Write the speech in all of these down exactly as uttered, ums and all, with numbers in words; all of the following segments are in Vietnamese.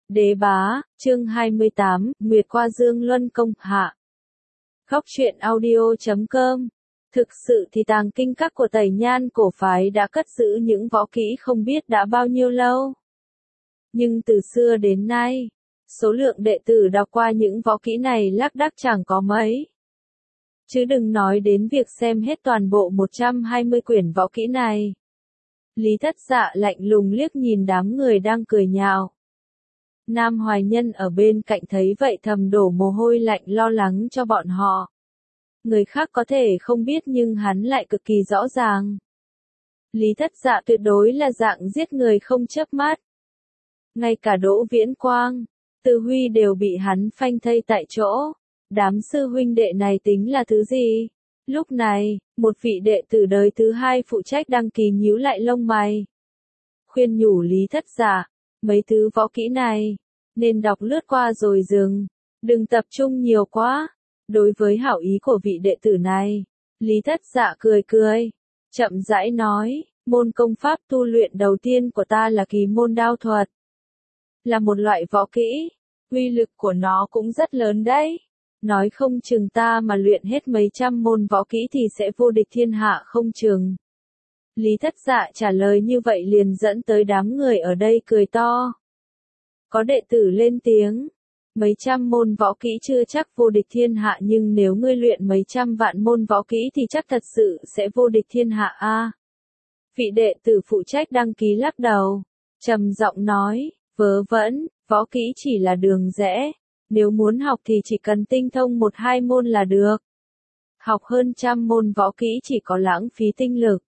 Đế bá, chương hai mươi tám, Nguyệt qua Dương Luân công hạ. Góc truyện audio chấm com. Thực sự thì tàng kinh các của Tẩy Nhan cổ phái đã cất giữ những võ kỹ không biết đã bao nhiêu lâu. Nhưng từ xưa đến nay, số lượng đệ tử đọc qua những võ kỹ này lác đác chẳng có mấy. Chứ đừng nói đến việc xem hết toàn bộ một trăm hai mươi quyển võ kỹ này. Lý Thất Dạ lạnh lùng liếc nhìn đám người đang cười nhạo. Nam Hoài Nhân ở bên cạnh thấy vậy thầm đổ mồ hôi lạnh lo lắng cho bọn họ. Người khác có thể không biết nhưng hắn lại cực kỳ rõ ràng. Lý Thất Dạ tuyệt đối là dạng giết người không chớp mắt. Ngay cả Đỗ Viễn Quang, Từ Huy đều bị hắn phanh thây tại chỗ. Đám sư huynh đệ này tính là thứ gì? Lúc này, một vị đệ tử đời thứ hai phụ trách đăng ký nhíu lại lông mày. Khuyên nhủ Lý Thất Dạ, mấy thứ võ kỹ này, nên đọc lướt qua rồi dừng, đừng tập trung nhiều quá. Đối với hảo ý của vị đệ tử này, Lý Thất Dạ cười cười, chậm rãi nói, môn công pháp tu luyện đầu tiên của ta là kỳ môn đao thuật. Là một loại võ kỹ, uy lực của nó cũng rất lớn đấy. Nói không chừng ta mà luyện hết mấy trăm môn võ kỹ thì sẽ vô địch thiên hạ không chừng. Lý Thất Dạ trả lời như vậy liền dẫn tới đám người ở đây cười to. Có đệ tử lên tiếng, mấy trăm môn võ kỹ chưa chắc vô địch thiên hạ nhưng nếu ngươi luyện mấy trăm vạn môn võ kỹ thì chắc thật sự sẽ vô địch thiên hạ a. À, vị đệ tử phụ trách đăng ký lắc đầu, trầm giọng nói, vớ vẩn, võ kỹ chỉ là đường rẽ. Nếu muốn học thì chỉ cần tinh thông một hai môn là được. Học hơn trăm môn võ kỹ chỉ có lãng phí tinh lực.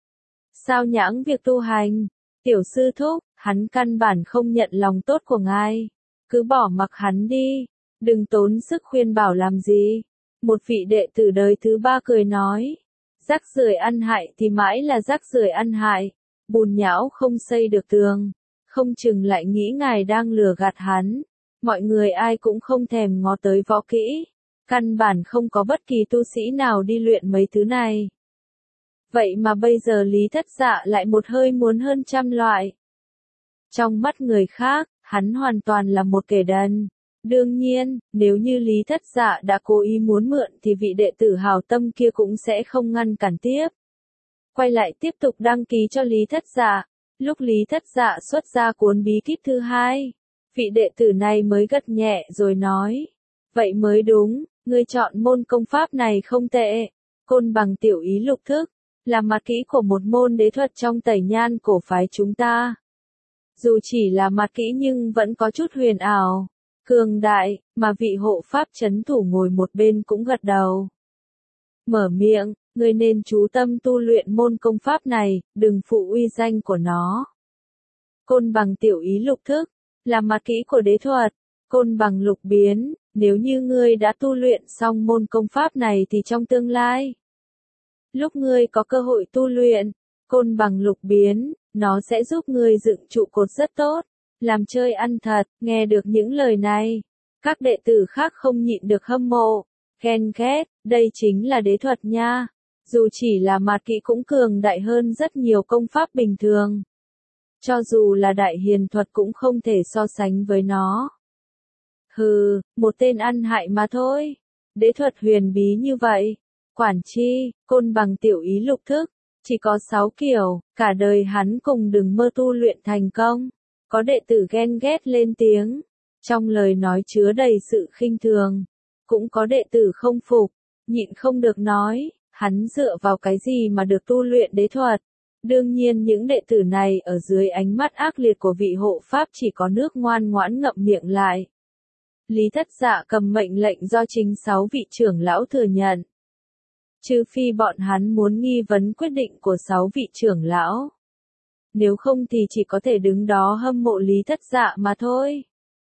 Sao nhãng việc tu hành? Tiểu sư thúc, hắn căn bản không nhận lòng tốt của ngài. Cứ bỏ mặc hắn đi. Đừng tốn sức khuyên bảo làm gì. Một vị đệ tử đời thứ ba cười nói. Rác rưởi ăn hại thì mãi là rác rưởi ăn hại. Bùn nhão không xây được tường. Không chừng lại nghĩ ngài đang lừa gạt hắn. Mọi người ai cũng không thèm ngó tới võ kỹ. Căn bản không có bất kỳ tu sĩ nào đi luyện mấy thứ này. Vậy mà bây giờ Lý Thất Dạ lại một hơi muốn hơn trăm loại. Trong mắt người khác, hắn hoàn toàn là một kẻ đần. Đương nhiên, nếu như Lý Thất Dạ đã cố ý muốn mượn thì vị đệ tử hào tâm kia cũng sẽ không ngăn cản tiếp. Quay lại tiếp tục đăng ký cho Lý Thất Dạ. Lúc Lý Thất Dạ xuất ra cuốn bí kíp thứ hai. Vị đệ tử này mới gật nhẹ rồi nói. Vậy mới đúng, ngươi chọn môn công pháp này không tệ. Côn bằng tiểu ý lục thức, là mặt kỹ của một môn đế thuật trong Tẩy Nhan cổ phái chúng ta. Dù chỉ là mặt kỹ nhưng vẫn có chút huyền ảo, cường đại, mà vị hộ pháp trấn thủ ngồi một bên cũng gật đầu. Mở miệng, ngươi nên chú tâm tu luyện môn công pháp này, đừng phụ uy danh của nó. Côn bằng tiểu ý lục thức, là mặt kỹ của đế thuật, côn bằng lục biến, nếu như ngươi đã tu luyện xong môn công pháp này thì trong tương lai, lúc ngươi có cơ hội tu luyện, côn bằng lục biến, nó sẽ giúp ngươi dựng trụ cột rất tốt, làm chơi ăn thật. Nghe được những lời này, các đệ tử khác không nhịn được hâm mộ, ghen ghét, đây chính là đế thuật nha, dù chỉ là mặt kỹ cũng cường đại hơn rất nhiều công pháp bình thường. Cho dù là đại hiền thuật cũng không thể so sánh với nó. Hừ, một tên ăn hại mà thôi. Đế thuật huyền bí như vậy. Quản chi, côn bằng tiểu ý lục thức, chỉ có sáu kiểu, cả đời hắn cùng đừng mơ tu luyện thành công. Có đệ tử ghen ghét lên tiếng. Trong lời nói chứa đầy sự khinh thường. Cũng có đệ tử không phục, nhịn không được nói, hắn dựa vào cái gì mà được tu luyện đế thuật. Đương nhiên những đệ tử này ở dưới ánh mắt ác liệt của vị hộ pháp chỉ có nước ngoan ngoãn ngậm miệng lại. Lý Thất Dạ cầm mệnh lệnh do chính sáu vị trưởng lão thừa nhận. Trừ phi bọn hắn muốn nghi vấn quyết định của sáu vị trưởng lão. Nếu không thì chỉ có thể đứng đó hâm mộ Lý Thất Dạ mà thôi.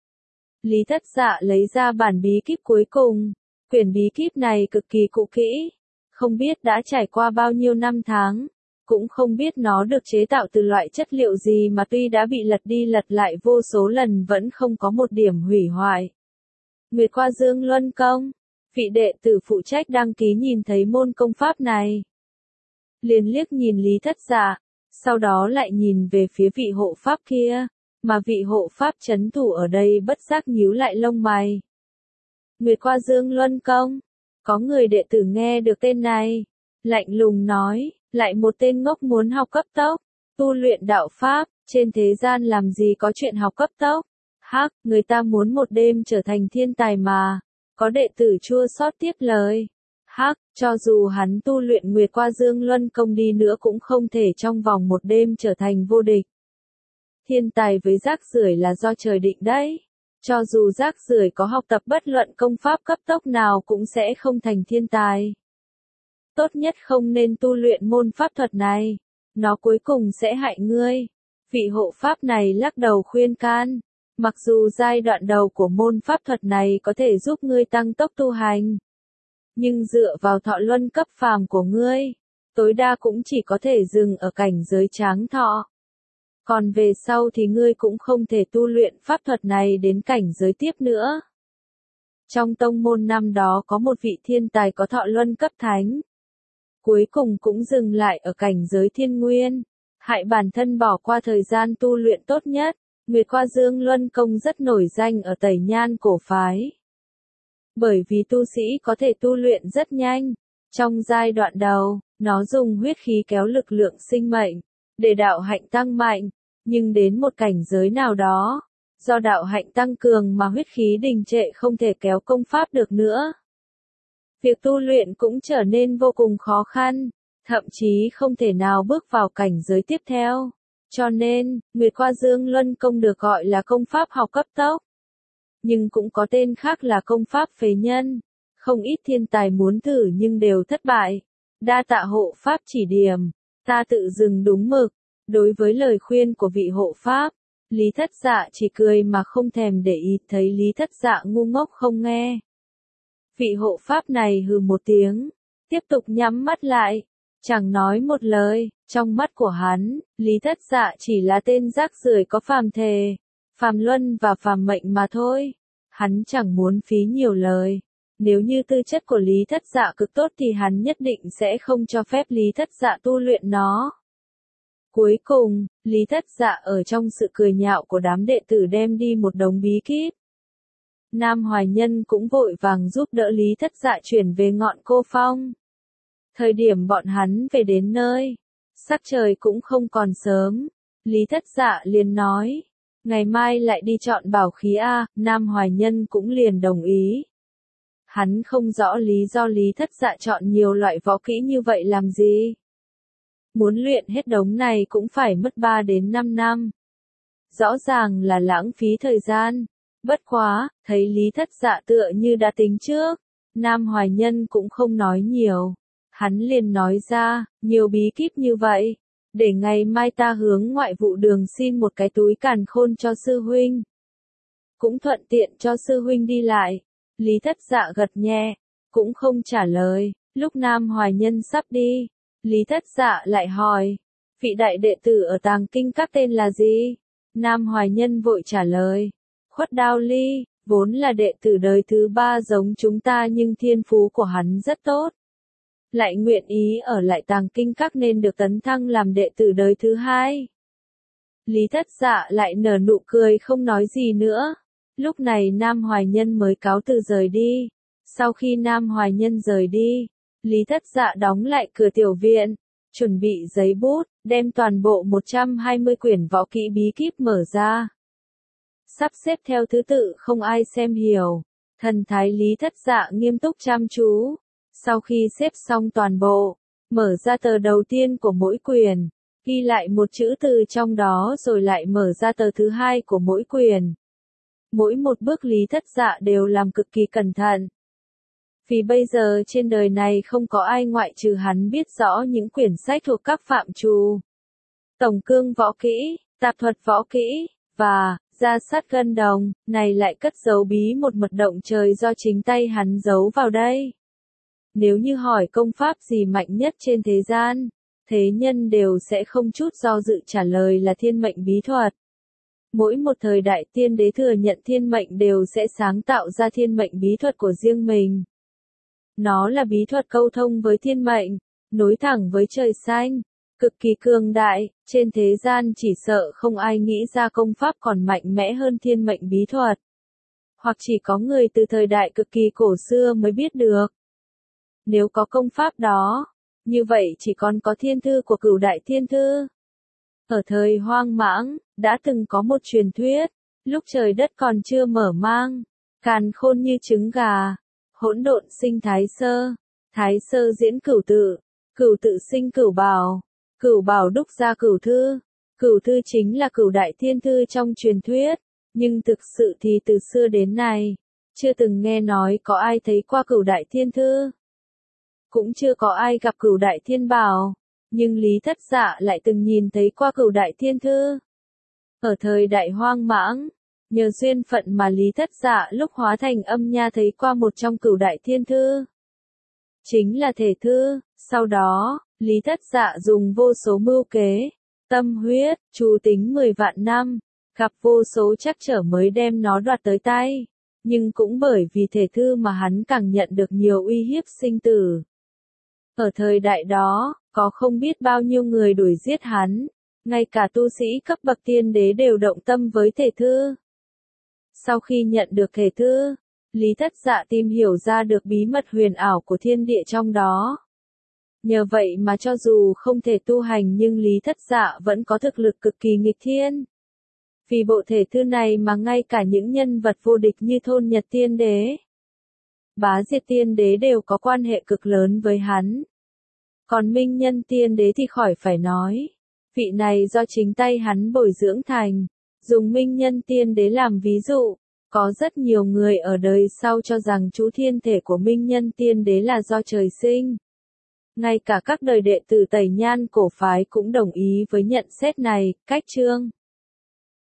Lý Thất Dạ lấy ra bản bí kíp cuối cùng. Quyển bí kíp này cực kỳ cũ kỹ. Không biết đã trải qua bao nhiêu năm tháng. Cũng không biết nó được chế tạo từ loại chất liệu gì mà tuy đã bị lật đi lật lại vô số lần vẫn không có một điểm hủy hoại. Nguyệt qua Dương Luân công, vị đệ tử phụ trách đăng ký nhìn thấy môn công pháp này. Liền liếc nhìn Lý Thất Dạ, sau đó lại nhìn về phía vị hộ pháp kia. mà vị hộ pháp trấn thủ ở đây bất giác nhíu lại lông mày. Nguyệt qua Dương Luân Công, có người đệ tử nghe được tên này, lạnh lùng nói, lại một tên ngốc muốn học cấp tốc, tu luyện đạo pháp, trên thế gian làm gì có chuyện học cấp tốc. Hắc, người ta muốn một đêm trở thành thiên tài mà. Có đệ tử chua xót tiếp lời. Hắc, cho dù hắn tu luyện Nguyệt qua Dương Luân Công đi nữa cũng không thể trong vòng một đêm trở thành vô địch. Thiên tài với rác rưởi là do trời định đấy. Cho dù rác rưởi có học tập bất luận công pháp cấp tốc nào cũng sẽ không thành thiên tài. Tốt nhất không nên tu luyện môn pháp thuật này. Nó cuối cùng sẽ hại ngươi. Vị hộ pháp này lắc đầu khuyên can. Mặc dù giai đoạn đầu của môn pháp thuật này có thể giúp ngươi tăng tốc tu hành. Nhưng dựa vào thọ luân cấp phàm của ngươi, tối đa cũng chỉ có thể dừng ở cảnh giới tráng thọ. Còn về sau thì ngươi cũng không thể tu luyện pháp thuật này đến cảnh giới tiếp nữa. Trong tông môn năm đó có một vị thiên tài có thọ luân cấp thánh. Cuối cùng cũng dừng lại ở cảnh giới thiên nguyên, hại bản thân bỏ qua thời gian tu luyện tốt nhất. Nguyệt qua Dương Luân Công rất nổi danh ở Tẩy Nhan cổ phái. Bởi vì tu sĩ có thể tu luyện rất nhanh. Trong giai đoạn đầu, nó dùng huyết khí kéo lực lượng sinh mệnh, để đạo hạnh tăng mạnh. Nhưng đến một cảnh giới nào đó, do đạo hạnh tăng cường mà huyết khí đình trệ không thể kéo công pháp được nữa. Việc tu luyện cũng trở nên vô cùng khó khăn, thậm chí không thể nào bước vào cảnh giới tiếp theo. Cho nên, Nguyệt qua Dương Luân Công được gọi là công pháp học cấp tốc. Nhưng cũng có tên khác là công pháp phế nhân. Không ít thiên tài muốn thử nhưng đều thất bại. Đa tạ hộ pháp chỉ điểm, ta tự dừng đúng mực. Đối với lời khuyên của vị hộ pháp, Lý Thất Dạ chỉ cười mà không thèm để ý, thấy Lý Thất Dạ ngu ngốc không nghe. Vị hộ pháp này hừ một tiếng, tiếp tục nhắm mắt lại, chẳng nói một lời. Trong mắt của hắn, Lý Thất Dạ chỉ là tên rác rưởi có phàm thề, phàm luân và phàm mệnh mà thôi. Hắn chẳng muốn phí nhiều lời. Nếu như tư chất của Lý Thất Dạ cực tốt thì hắn nhất định sẽ không cho phép Lý Thất Dạ tu luyện nó. Cuối cùng, Lý Thất Dạ ở trong sự cười nhạo của đám đệ tử đem đi một đống bí kíp. Nam Hoài Nhân cũng vội vàng giúp đỡ Lý Thất Dạ chuyển về ngọn Cô Phong. Thời điểm bọn hắn về đến nơi, sắc trời cũng không còn sớm. Lý Thất Dạ liền nói, ngày mai lại đi chọn bảo khí A, Nam Hoài Nhân cũng liền đồng ý. Hắn không rõ lý do Lý Thất Dạ chọn nhiều loại võ kỹ như vậy làm gì. Muốn luyện hết đống này cũng phải mất ba đến năm năm. Rõ ràng là lãng phí thời gian. Bất quá, thấy Lý Thất Dạ tựa như đã tính trước, Nam Hoài Nhân cũng không nói nhiều. Hắn liền nói ra, nhiều bí kíp như vậy, để ngày mai ta hướng ngoại vụ đường xin một cái túi càn khôn cho sư huynh. Cũng thuận tiện cho sư huynh đi lại. Lý Thất Dạ gật nhẹ, cũng không trả lời. Lúc Nam Hoài Nhân sắp đi, Lý Thất Dạ lại hỏi, vị đại đệ tử ở Tàng Kinh Các tên là gì? Nam Hoài Nhân vội trả lời, Khuất Đao Ly, vốn là đệ tử đời thứ ba giống chúng ta nhưng thiên phú của hắn rất tốt. Lại nguyện ý ở lại Tàng Kinh Các nên được tấn thăng làm đệ tử đời thứ hai. Lý Thất Dạ lại nở nụ cười không nói gì nữa. Lúc này Nam Hoài Nhân mới cáo từ rời đi. Sau khi Nam Hoài Nhân rời đi, Lý Thất Dạ đóng lại cửa tiểu viện, chuẩn bị giấy bút, đem toàn bộ một trăm hai mươi quyển võ kỹ bí kíp mở ra. Sắp xếp theo thứ tự không ai xem hiểu. Thần thái Lý Thất Dạ nghiêm túc chăm chú. Sau khi xếp xong toàn bộ, mở ra tờ đầu tiên của mỗi quyển, ghi lại một chữ từ trong đó rồi lại mở ra tờ thứ hai của mỗi quyển. Mỗi một bước Lý Thất Dạ đều làm cực kỳ cẩn thận. Vì bây giờ trên đời này không có ai ngoại trừ hắn biết rõ những quyển sách thuộc các phạm trù. Tổng cương võ kỹ, tạp thuật võ kỹ, và gia sát gân đồng, này lại cất giấu bí một mật động trời do chính tay hắn giấu vào đây. Nếu như hỏi công pháp gì mạnh nhất trên thế gian, thế nhân đều sẽ không chút do dự trả lời là thiên mệnh bí thuật. Mỗi một thời đại tiên đế thừa nhận thiên mệnh đều sẽ sáng tạo ra thiên mệnh bí thuật của riêng mình. Nó là bí thuật câu thông với thiên mệnh, nối thẳng với trời xanh, cực kỳ cường đại, trên thế gian chỉ sợ không ai nghĩ ra công pháp còn mạnh mẽ hơn thiên mệnh bí thuật. Hoặc chỉ có người từ thời đại cực kỳ cổ xưa mới biết được. Nếu có công pháp đó, như vậy chỉ còn có thiên thư của Cửu Đại Thiên Thư. Ở thời hoang mãng, đã từng có một truyền thuyết, lúc trời đất còn chưa mở mang, càn khôn như trứng gà, hỗn độn sinh thái sơ, thái sơ diễn cửu tự, cửu tự sinh cửu bảo, cửu bảo đúc ra cửu thư, cửu thư chính là Cửu Đại Thiên Thư trong truyền thuyết, nhưng thực sự thì từ xưa đến nay, chưa từng nghe nói có ai thấy qua Cửu Đại Thiên Thư. Cũng chưa có ai gặp Cửu Đại Thiên Bảo, nhưng Lý Thất Dạ lại từng nhìn thấy qua Cửu Đại Thiên Thư. Ở thời đại hoang mãng, nhờ duyên phận mà Lý Thất Dạ lúc hóa thành âm nha thấy qua một trong Cửu Đại Thiên Thư. Chính là thể thư, sau đó, Lý Thất Dạ dùng vô số mưu kế, tâm huyết, chú tính mười vạn năm, gặp vô số trắc trở mới đem nó đoạt tới tay. Nhưng cũng bởi vì thể thư mà hắn càng nhận được nhiều uy hiếp sinh tử. Ở thời đại đó, có không biết bao nhiêu người đuổi giết hắn, ngay cả tu sĩ cấp bậc tiên đế đều động tâm với thể thư. Sau khi nhận được thể thư, Lý Thất Dạ tìm hiểu ra được bí mật huyền ảo của thiên địa trong đó. Nhờ vậy mà cho dù không thể tu hành nhưng Lý Thất Dạ vẫn có thực lực cực kỳ nghịch thiên. Vì bộ thể thư này mà ngay cả những nhân vật vô địch như Thôn Nhật Tiên Đế, Bá Diệt Tiên Đế đều có quan hệ cực lớn với hắn. Còn Minh Nhân Tiên Đế thì khỏi phải nói. Vị này do chính tay hắn bồi dưỡng thành. Dùng Minh Nhân Tiên Đế làm ví dụ, có rất nhiều người ở đời sau cho rằng chú thiên thể của Minh Nhân Tiên Đế là do trời sinh. Ngay cả các đời đệ tử Tẩy Nhan cổ phái cũng đồng ý với nhận xét này. Cách chương